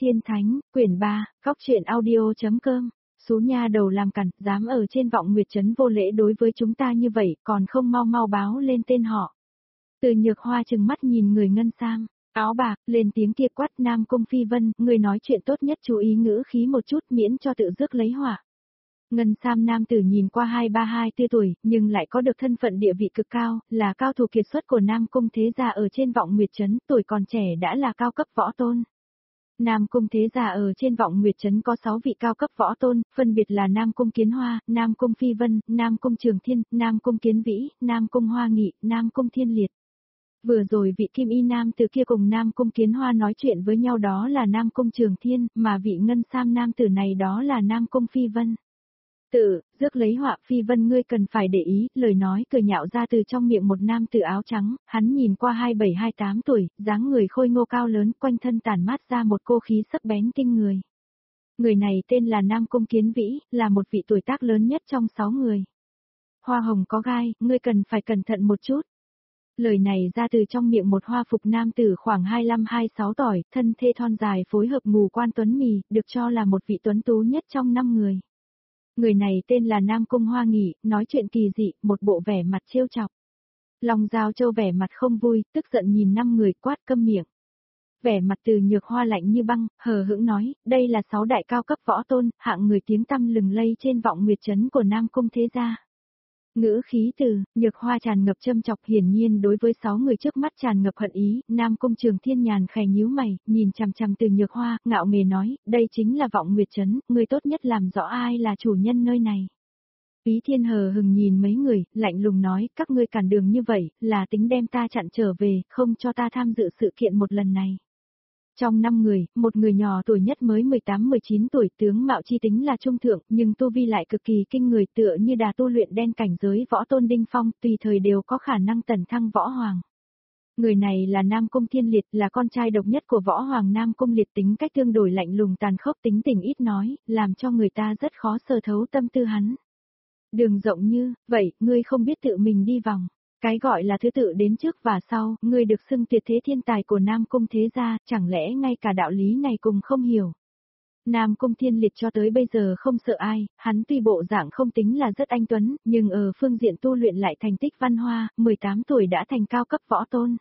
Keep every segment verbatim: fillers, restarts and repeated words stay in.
Tiên Thánh, quyển ba, Cóc truyện audio.com. Số nha đầu làm cằn, dám ở trên Vọng Nguyệt Trấn vô lễ đối với chúng ta như vậy, còn không mau mau báo lên tên họ. Từ Nhược Hoa trừng mắt nhìn người ngân sam, áo bạc, lên tiếng kia quát. Nam Cung Phi Vân, người nói chuyện tốt nhất chú ý ngữ khí một chút miễn cho tự rước lấy họa. Ngân sam nam tử nhìn qua hai ba hai tư tuổi, nhưng lại có được thân phận địa vị cực cao, là cao thủ kiệt xuất của Nam Cung thế gia ở trên Vọng Nguyệt Trấn, tuổi còn trẻ đã là cao cấp võ tôn. Nam Cung thế gia ở trên Vọng Nguyệt Trấn có sáu vị cao cấp võ tôn, phân biệt là Nam Cung Kiến Hoa, Nam Cung Phi Vân, Nam Cung Trường Thiên, Nam Cung Kiến Vĩ, Nam Cung Hoa Nghị, Nam Cung Thiên Liệt. Vừa rồi vị Kim Y Nam tử kia cùng Nam Cung Kiến Hoa nói chuyện với nhau đó là Nam Cung Trường Thiên, mà vị ngân sam nam tử này đó là Nam Cung Phi Vân. Tự, rước lấy họa. Phi Vân, ngươi cần phải để ý, lời nói cười nhạo ra từ trong miệng một nam tử áo trắng, hắn nhìn qua hai bảy hai tám tuổi, dáng người khôi ngô cao lớn, quanh thân tản mát ra một cô khí sắc bén kinh người. Người này tên là Nam Cung Kiến Vĩ, là một vị tuổi tác lớn nhất trong sáu người. Hoa hồng có gai, ngươi cần phải cẩn thận một chút. Lời này ra từ trong miệng một hoa phục nam tử khoảng hai lăm hai sáu tuổi, thân thê thon dài phối hợp ngù quan tuấn mì, được cho là một vị tuấn tú nhất trong năm người. Người này tên là Nam Cung Hoa Nghị, nói chuyện kỳ dị, một bộ vẻ mặt trêu chọc. Long Giao Châu vẻ mặt không vui, tức giận nhìn năm người, quát câm miệng. Vẻ mặt Từ Nhược Hoa lạnh như băng, hờ hững nói, đây là sáu đại cao cấp võ tôn, hạng người tiếng tăm lừng lây trên Vọng Nguyệt Trấn của Nam Cung thế gia. Ngữ khí Từ Nhược Hoa tràn ngập châm chọc, hiển nhiên đối với sáu người trước mắt tràn ngập hận ý. Nam Cung Trường Thiên nhàn khè nhíu mày, nhìn chằm chằm Từ Nhược Hoa, ngạo nghễ nói, đây chính là Vọng Nguyệt Trấn, người tốt nhất làm rõ ai là chủ nhân nơi này. Phí Thiên hờ hừng nhìn mấy người, lạnh lùng nói, các ngươi cản đường như vậy, là tính đem ta chặn trở về, không cho ta tham dự sự kiện một lần này. Trong năm người, một người nhỏ tuổi nhất mới mười tám mười chín tuổi, tướng mạo chi tính là trung thượng, nhưng tu vi lại cực kỳ kinh người, tựa như đà tu luyện đen cảnh giới võ tôn đỉnh phong, tùy thời đều có khả năng tấn thăng võ hoàng. Người này là Nam Cung Thiên Liệt, là con trai độc nhất của võ hoàng Nam Cung Liệt, tính cách tương đối lạnh lùng tàn khốc, tính tình ít nói, làm cho người ta rất khó sờ thấu tâm tư hắn. Đường rộng như, vậy, ngươi không biết tự mình đi vòng. Cái gọi là thứ tự đến trước và sau, ngươi được xưng tuyệt thế thiên tài của Nam Cung thế gia, chẳng lẽ ngay cả đạo lý này cùng không hiểu. Nam Cung Thiên Liệt cho tới bây giờ không sợ ai, hắn tuy bộ dạng không tính là rất anh tuấn, nhưng ở phương diện tu luyện lại thành tích văn hoa, mười tám tuổi đã thành cao cấp võ tôn.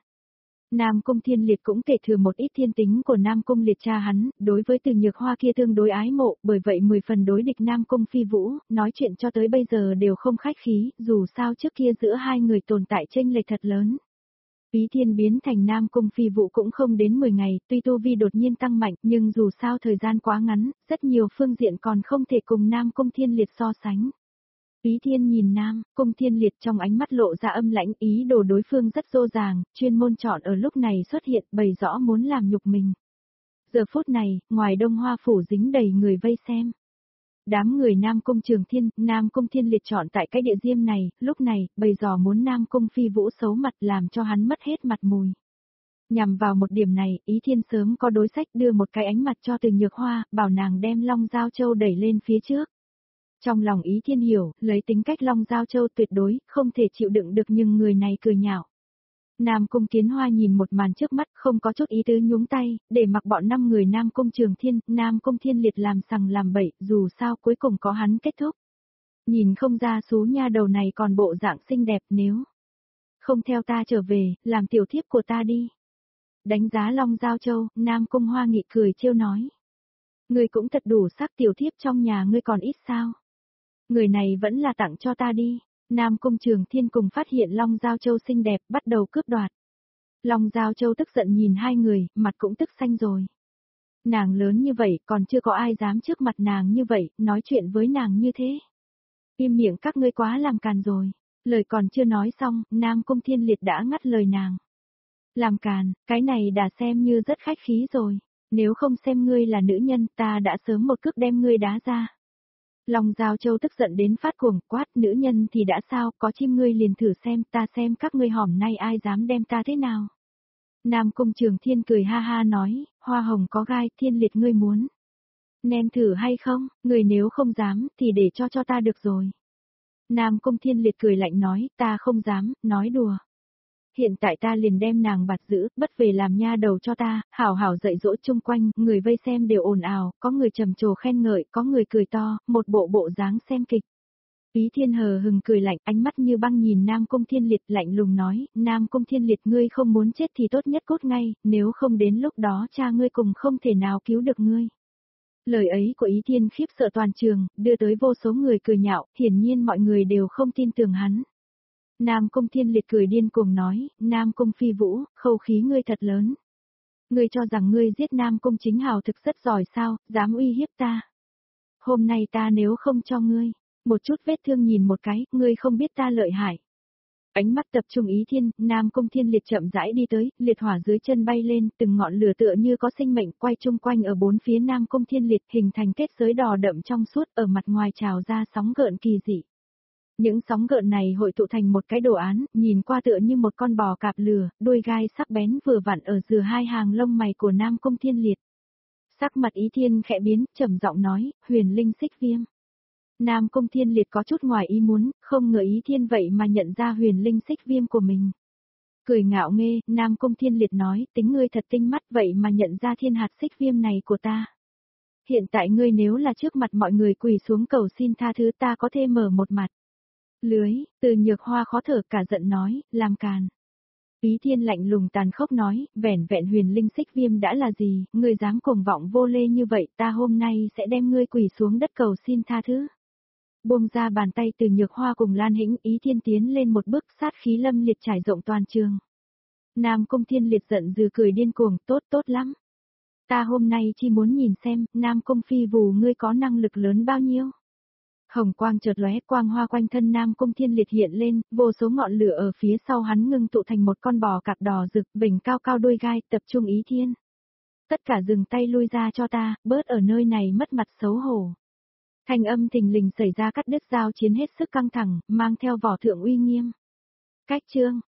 Nam Cung Thiên Liệt cũng kể thừa một ít thiên tính của Nam Cung Liệt cha hắn, đối với Từ Nhược Hoa kia tương đối ái mộ, bởi vậy mười phần đối địch Nam Cung Phi Vũ, nói chuyện cho tới bây giờ đều không khách khí, dù sao trước kia giữa hai người tồn tại chênh lệch thật lớn. Phí Thiên biến thành Nam Cung Phi Vũ cũng không đến mười ngày, tuy tu vi đột nhiên tăng mạnh, nhưng dù sao thời gian quá ngắn, rất nhiều phương diện còn không thể cùng Nam Cung Thiên Liệt so sánh. Phí Thiên nhìn Nam Cung Thiên Liệt trong ánh mắt lộ ra âm lãnh, ý đồ đối phương rất dô dàng, chuyên môn chọn ở lúc này xuất hiện, bày rõ muốn làm nhục mình. Giờ phút này, ngoài Đông Hoa phủ dính đầy người vây xem. Đám người Nam Cung Trường Thiên, Nam Cung Thiên Liệt chọn tại cái địa diêm này, lúc này, bày rõ muốn Nam Cung Phi Vũ xấu mặt làm cho hắn mất hết mặt mùi. Nhằm vào một điểm này, Ý Thiên sớm có đối sách đưa một cái ánh mặt cho Từ Nhược Hoa, bảo nàng đem Long Giao Châu đẩy lên phía trước. Trong lòng Ý Thiên hiểu, lấy tính cách Long Giao Châu tuyệt đối, không thể chịu đựng được, nhưng người này cười nhạo. Nam Cung Kiến Hoa nhìn một màn trước mắt, không có chút ý tứ nhúng tay, để mặc bọn năm người Nam Cung Trường Thiên, Nam Cung Thiên Liệt làm sằng làm bậy, dù sao cuối cùng có hắn kết thúc. Nhìn không ra số nha đầu này còn bộ dạng xinh đẹp, nếu không theo ta trở về, làm tiểu thiếp của ta đi. Đánh giá Long Giao Châu, Nam Cung Hoa Nghị cười trêu nói. Ngươi cũng thật đủ sắc, tiểu thiếp trong nhà ngươi còn ít sao. Người này vẫn là tặng cho ta đi. Nam Cung Trường Thiên cùng phát hiện Long Giao Châu xinh đẹp, bắt đầu cướp đoạt. Long Giao Châu tức giận nhìn hai người, mặt cũng tức xanh rồi. Nàng lớn như vậy, còn chưa có ai dám trước mặt nàng như vậy, nói chuyện với nàng như thế. Im miệng các ngươi quá làm càn rồi. Lời còn chưa nói xong, Nam Cung Thiên Liệt đã ngắt lời nàng. Làm càn, cái này đã xem như rất khách khí rồi. Nếu không xem ngươi là nữ nhân, ta đã sớm một cước đem ngươi đá ra. Long Giao Châu tức giận đến phát cuồng, quát, nữ nhân thì đã sao, có chim ngươi liền thử xem, ta xem các ngươi hỏm nay ai dám đem ta thế nào. Nam Cung Trường Thiên cười ha ha nói, hoa hồng có gai, Thiên Liệt ngươi muốn ném thử hay không, người nếu không dám, thì để cho cho ta được rồi. Nam Cung Thiên Liệt cười lạnh nói, ta không dám, nói đùa. hiện tại ta liền đem nàng bạt giữ, bất về làm nha đầu cho ta, hảo hảo dạy dỗ chung quanh, người vây xem đều ồn ào, có người trầm trồ khen ngợi, có người cười to, một bộ bộ dáng xem kịch. Ý Thiên hờ hừng cười lạnh, ánh mắt như băng nhìn Nam Cung Thiên Liệt, lạnh lùng nói, Nam Cung Thiên Liệt ngươi không muốn chết thì tốt nhất cốt ngay, nếu không đến lúc đó cha ngươi cùng không thể nào cứu được ngươi. Lời ấy của Ý Thiên khiếp sợ toàn trường, đưa tới vô số người cười nhạo, hiển nhiên mọi người đều không tin tưởng hắn. Nam Cung Thiên Liệt cười điên cuồng nói, Nam Cung Phi Vũ, khẩu khí ngươi thật lớn. Ngươi cho rằng ngươi giết Nam Cung Chính Hào thực rất giỏi sao, dám uy hiếp ta. Hôm nay ta nếu không cho ngươi một chút vết thương nhìn một cái, ngươi không biết ta lợi hại. Ánh mắt tập trung Ý Thiên, Nam Cung Thiên Liệt chậm rãi đi tới, liệt hỏa dưới chân bay lên, từng ngọn lửa tựa như có sinh mệnh quay chung quanh ở bốn phía Nam Cung Thiên Liệt, hình thành kết giới đỏ đậm trong suốt, ở mặt ngoài trào ra sóng gợn kỳ dị. Những sóng gợn này hội tụ thành một cái đồ án, nhìn qua tựa như một con bò cạp lửa, đuôi gai sắc bén vừa vặn ở giữa hai hàng lông mày của Nam Cung Thiên Liệt. Sắc mặt Ý Thiên khẽ biến, trầm giọng nói, huyền linh xích viêm. Nam Cung Thiên Liệt có chút ngoài ý muốn, không ngờ Ý Thiên vậy mà nhận ra huyền linh xích viêm của mình. Cười ngạo nghê, Nam Cung Thiên Liệt nói, tính ngươi thật tinh mắt vậy mà nhận ra thiên hạt xích viêm này của ta. Hiện tại ngươi nếu là trước mặt mọi người quỳ xuống cầu xin tha thứ ta có thể mở một mặt. Lưới, Từ Nhược Hoa khó thở cả giận nói, làm càn. Ý Thiên lạnh lùng tàn khốc nói, vẻn vẹn huyền linh xích viêm đã là gì, ngươi dám cuồng vọng vô lê như vậy ta hôm nay sẽ đem ngươi quỳ xuống đất cầu xin tha thứ. Buông ra bàn tay Từ Nhược Hoa cùng Lan Hĩnh, Ý Thiên tiến lên một bước, sát khí lâm liệt trải rộng toàn trường. Nam Cung Thiên Liệt giận dữ cười điên cuồng, tốt tốt lắm. Ta hôm nay chỉ muốn nhìn xem, Nam Cung Phi Vù ngươi có năng lực lớn bao nhiêu. Hồng quang chợt lóe, quang hoa quanh thân Nam Cung Thiên Liệt hiện lên, vô số ngọn lửa ở phía sau hắn ngưng tụ thành một con bò cạp đỏ rực, vểnh cao cao đuôi gai, tập trung Ý Thiên. Tất cả dừng tay lui ra cho ta, bớt ở nơi này mất mặt xấu hổ. Thanh âm thình lình xảy ra cắt đứt giao chiến hết sức căng thẳng, mang theo vỏ thượng uy nghiêm. Cách chương